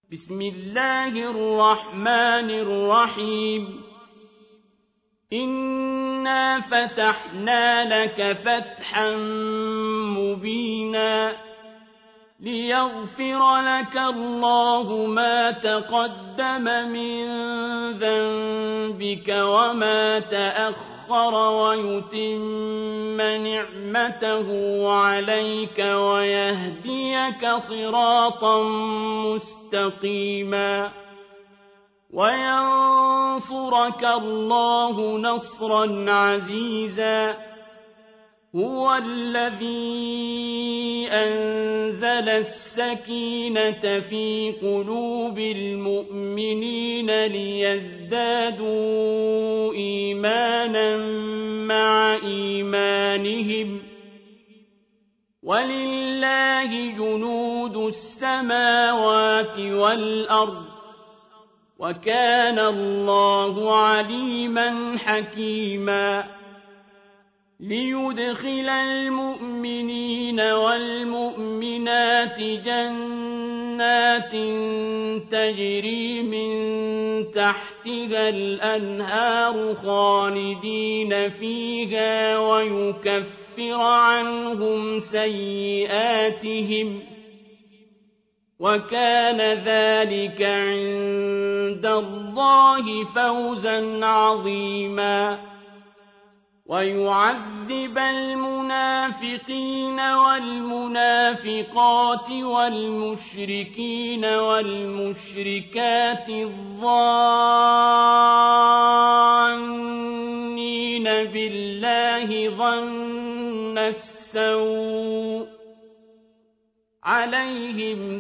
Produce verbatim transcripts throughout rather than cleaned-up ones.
بسم الله الرحمن الرحيم إنا فتحنا لك فتحا مبينا ليغفر لك الله ما تقدم من ذنبك وما تأخر ويتم نعمته عليك ويهديك صراطا مستقيما وينصرك الله نصرا عزيزا هو الذي أنزل السكينة في قلوب المؤمنين ليزدادوا إيمانا مع إيمانهم ولله جنود السماوات والأرض وكان الله عليما حكيما ليدخل المؤمنين والمؤمنات جنات تجري من تحتها الأنهار خالدين فيها ويكفر عنهم سيئاتهم وكان ذلك عند الله فوزا عظيما ويعذب المنافقين والمنافقات والمشركين والمشركات الظانين بالله ظن السوء عليهم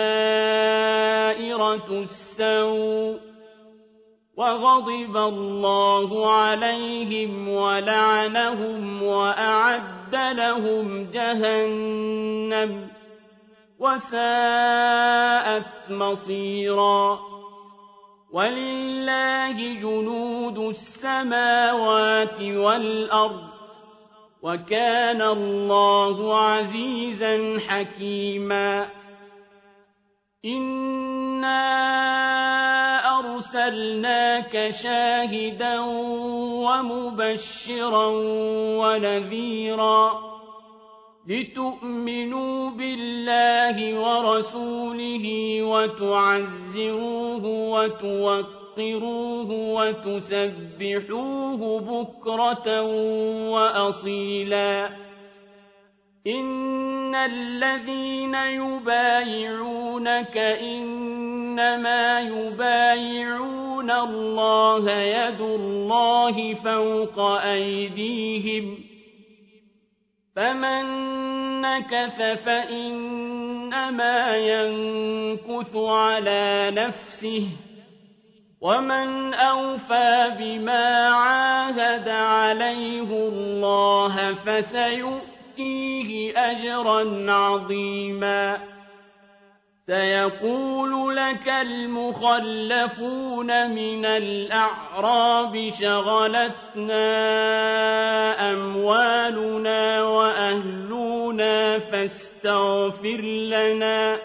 دائرة السوء وغضب الله عليهم ولعنهم وأعد لهم جهنم وساءت مصيرا ولله جنود السماوات والأرض وكان الله عزيزا حكيما إنا أرسلناك شاهدا ومبشرا ونذيرا لتؤمنوا بالله ورسوله وتعزروه وتوقروه وتسبحوه بكرة وأصيلا إن الذين يبايعونك إنما يبايعون الله يد الله فوق أيديهم فمن نكث فإنما ينكث على نفسه ومن أوفى بما عاهد عليه الله فسيؤتيه فيه أجرا عظيما سيقول لك المخلفون من الأعراب شغلتنا أموالنا وأهلنا فاستغفر لنا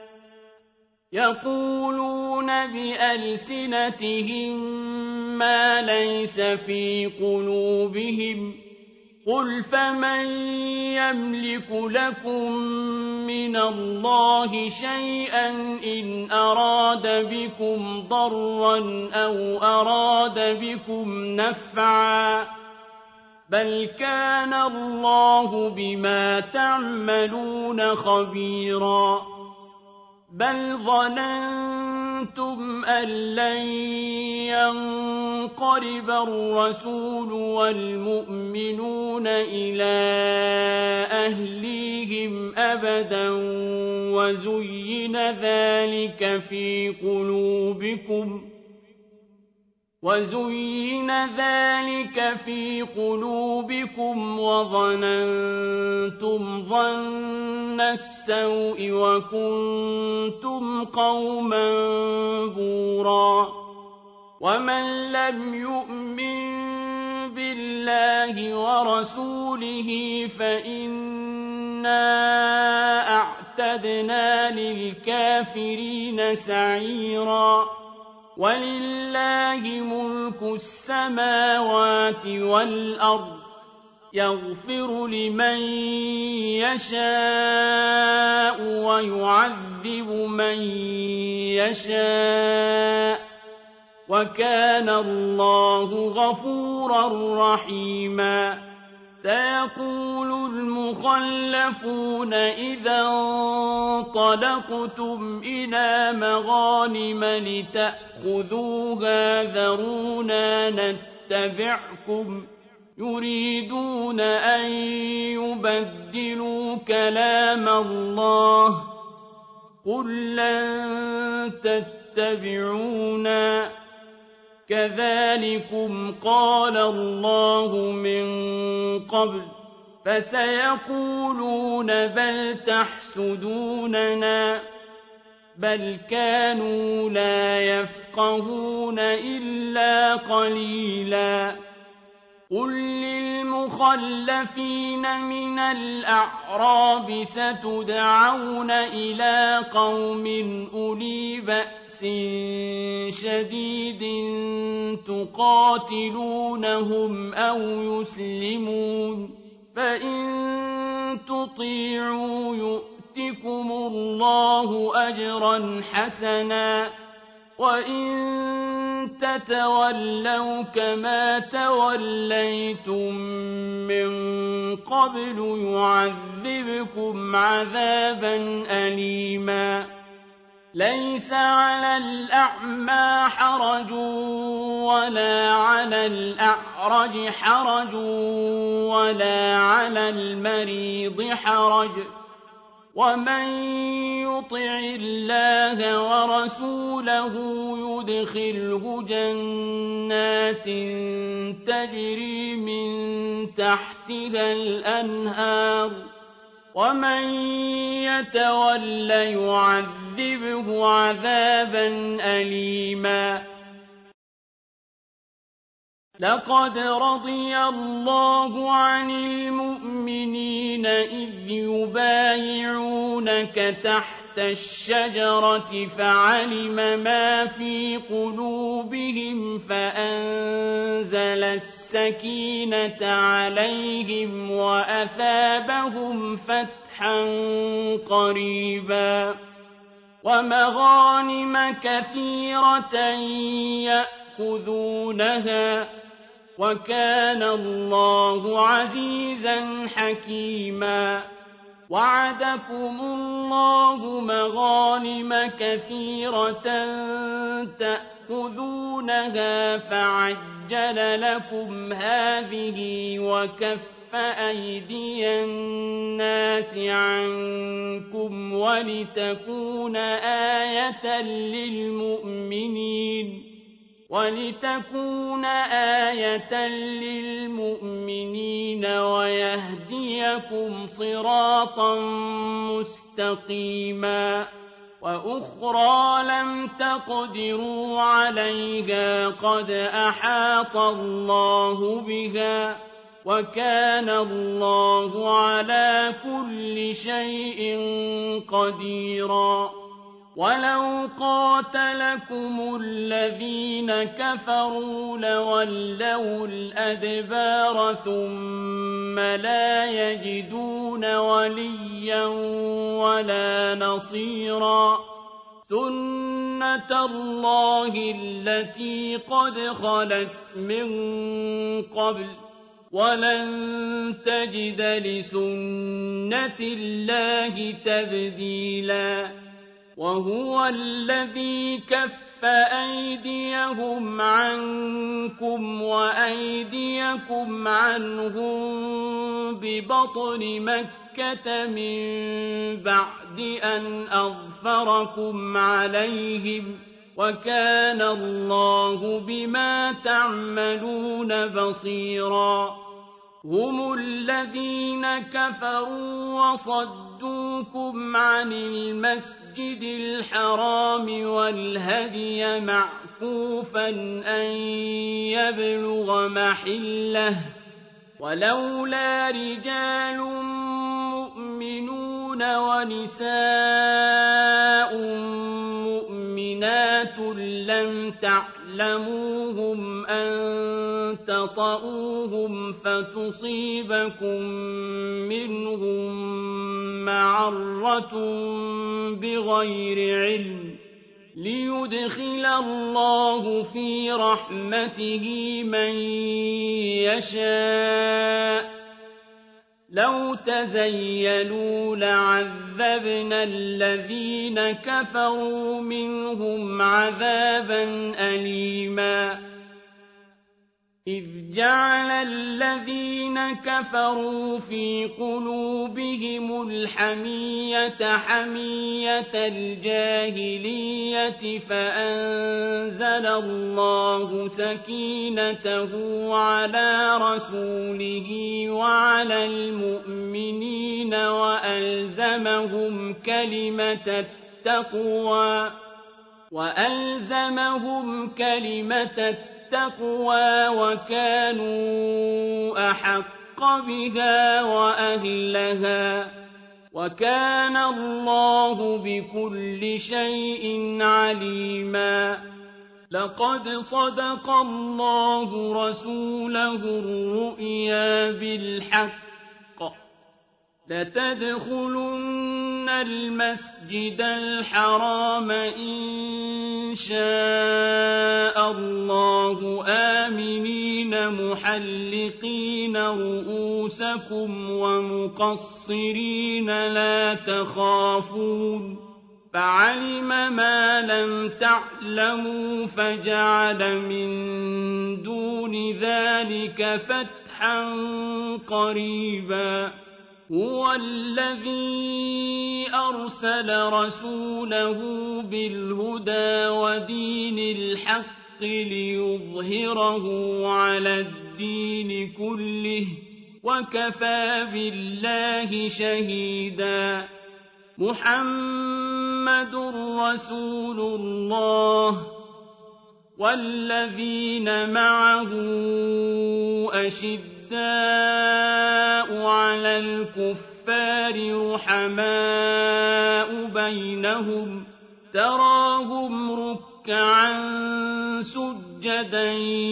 يقولون بألسنتهم ما ليس في قلوبهم قل فمن يملك لكم من الله شيئا إن أراد بكم ضرا أو أراد بكم نفعا بل كان الله بما تعملون خبيرا بل ظننتم أن لن ينقلب الرسول والمؤمنون إلى أهليهم أبدا وزين ذلك في قلوبكم وزين ذلك في قلوبكم وظننتم ظن السوء وكنتم قوما بورا ومن لم يؤمن اللَّهِ وَرَسُولِهِ فَإِنَّا أَعْتَدْنَا لِلْكَافِرِينَ سَعِيرًا وَلِلَّهِ مُلْكُ السَّمَاوَاتِ وَالْأَرْضِ يَغْفِرُ لِمَن يَشَاءُ وَيُعَذِّبُ مَن يَشَاءُ وَكَانَ اللَّهُ غَفُورًا رَّحِيمًا سَيَقُولُ الْمُخَلَّفُونَ إِذَا انطَلَقْتُمْ إِلَىٰ مَغَانِمَ لِتَأْخُذُوهَا ذَرُونَا نَتَّبِعْكُمْ يُرِيدُونَ أَن يُبَدِّلُوا كَلَامَ اللَّهِ قُل لَّن تَتَّبِعُونَا كَذَٰلِكُمْ قَالَ اللَّهُ مِن قَبْلُ فَسَيَقُولُونَ بَلْ تَحْسُدُونَنَا بَلْ كَانُوا لَا يَفْقَهُونَ إِلَّا قَلِيلًا قُل لِّلْمُخَلَّفِينَ مِنَ الْأَعْرَابِ سَتُدْعَوْنَ إِلَىٰ قَوْمٍ أُولِي بَأْسٍ شَدِيدٍ تُقَاتِلُونَهُمْ أَوْ يُسْلِمُونَ فَإِن تُطِيعُوا يُؤْتِكُمُ اللَّهُ أَجْرًا حَسَنًا وَإِن تَتَوَلَّوْا كَمَا تَوَلَّيْتُم مِّن قَبْلُ يُعَذِّبْكُمْ عَذَابًا أَلِيمًا لَيْسَ عَلَى الْأَعْمَىٰ حَرَجٌ وَلَا عَلَى الْأَعْرَجِ حَرَجٌ وَلَا عَلَى الْمَرِيضِ حَرَجٌ وَمَن يُطِعِ اللَّهَ وَرَسُولَهُ يُدْخِلْهُ جَنَّاتٍ تَجْرِي مِن تَحْتِهَا الْأَنْهَارُ وَمَن يَتَوَلَّ يُعَذِّبْهُ عَذَابًا أَلِيمًا لَقَدْ رَضِيَ اللَّهُ عَنِ الْمُؤْمِنِينَ إِذْ يُبَايِعُونَكَ تَحْتَ الشَّجَرَةِ فَعَلِمَ مَا فِي قُلُوبِهِمْ فَأَنزَلَ السَّكِينَةَ عَلَيْهِمْ وَأَثَابَهُمْ فَتْحًا قَرِيبًا وَمَغَانِمَ كَثِيرَةً يَأْخُذُونَهَا وَكَانَ اللَّهُ عَزِيزًا حَكِيمًا وَعَدَكُمُ اللَّهُ مَغَانِمَ كَثِيرَةً تَأْخُذُونَهَا فَعَجَّلَ لَكُمْ هَٰذِهِ وَكَفَّ أَيْدِيَ النَّاسِ عَنكُمْ وَلِتَكُونَ آيَةً لِّلْمُؤْمِنِينَ وَلِتَكُونَ آيَةً لِّلْمُؤْمِنِينَ وَيَهْدِيَكُمْ صِرَاطًا مُّسْتَقِيمًا وَأُخْرَىٰ لَمْ تَقْدِرُوا عَلَيْهَا قَدْ أَحَاطَ اللَّهُ بِهَا وَكَانَ اللَّهُ عَلَىٰ كُلِّ شَيْءٍ قَدِيرًا وَلَوْ قَاتَلَكُمُ الَّذِينَ كَفَرُوا لَوَلَّوُا الْأَدْبَارَ ثُمَّ لَا يَجِدُونَ وَلِيًّا وَلَا نَصِيرًا سُنَّةَ اللَّهِ الَّتِي قَدْ خَلَتْ مِن قَبْلُ وَلَن تَجِدَ لِسُنَّةِ اللَّهِ تَبْدِيلًا وَهُوَ الَّذِي كَفَّ أَيْدِيَهُمْ عَنكُمْ وَأَيْدِيَكُمْ عَنْهُم بِبَطْنِ مَكَّةَ مِن بَعْدِ أَنْ أَظْفَرَكُمْ عَلَيْهِمْ وَكَانَ اللَّهُ بِمَا تَعْمَلُونَ بَصِيرًا هُمُ الَّذِينَ كَفَرُوا وَصَدُّوكُمْ عَنِ الْمَسْجِدِ الْحَرَامِ وَالْهَدْيَ مَعْكُوفًا أَن يَبْلُغَ مَحِلَّهُ ولولا رجال مؤمنون ونساء مؤمنات لم تعلموهم أن تطؤوهم فتصيبكم منهم معرة بغير علم ليدخل الله في رحمته من يشاء لو تزيلوا لعذبنا الذين كفروا منهم عذابا أليما إذ جعل الذين كفروا في قلوبهم الحمية حمية الجاهلية فأنزل الله سكينته على رسوله وعلى المؤمنين وألزمهم كلمة التقوى وألزمهم كلمة التقوى التقوى وكانوا أحق بها وأهلها وكان الله بكل شيء عليما لقد صدق الله رسوله الرؤيا بالحق لتدخلن المسجد الحرام إن شاء الله آمنين محلقين رؤوسكم ومقصرين لا تخافون فعلم ما لم تعلموا فجعل من دون ذلك فتحا قريبا هو الذي أرسل رسوله بالهدى ودين الحق ليظهره على الدين كله وكفى بالله شهيدا محمد رسول الله والذين معه أشداء على الكفار رحماء بينهم تراهم ركعا سجدا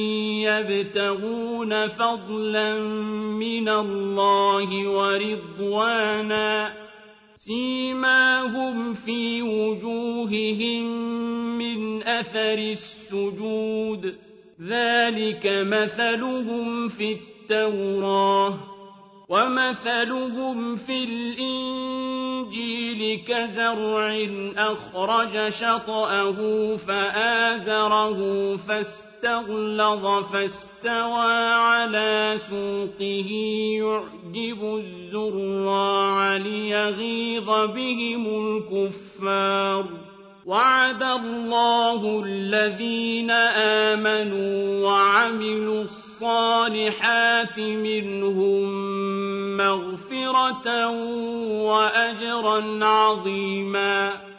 يبتغون فضلا من الله ورضوانا سيماهم في وجوههم من أثر السجود ذلك مثلهم في التوراة ومثلهم في الإنجيل كزرع أخرج شطأه فآزره فاستغلظ فاستوى على سوقه يعجب الزراع ليغيظ بهم الكفار وعد الله الذين آمنوا وعملوا الصالحات منهم مغفرة وأجرا عظيما